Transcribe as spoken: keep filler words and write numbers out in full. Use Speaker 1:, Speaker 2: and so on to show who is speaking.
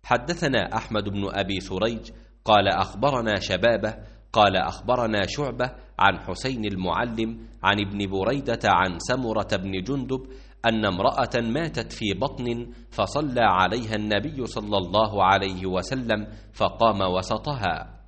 Speaker 1: حدثنا أحمد بن أبي سريج قال أخبرنا شبابة قال أخبرنا شعبة عن حسين المعلم عن ابن بريدة عن سمرة بن جندب أن امرأة ماتت في بطن فصلى عليها النبي صلى الله عليه وسلم فقام وسطها،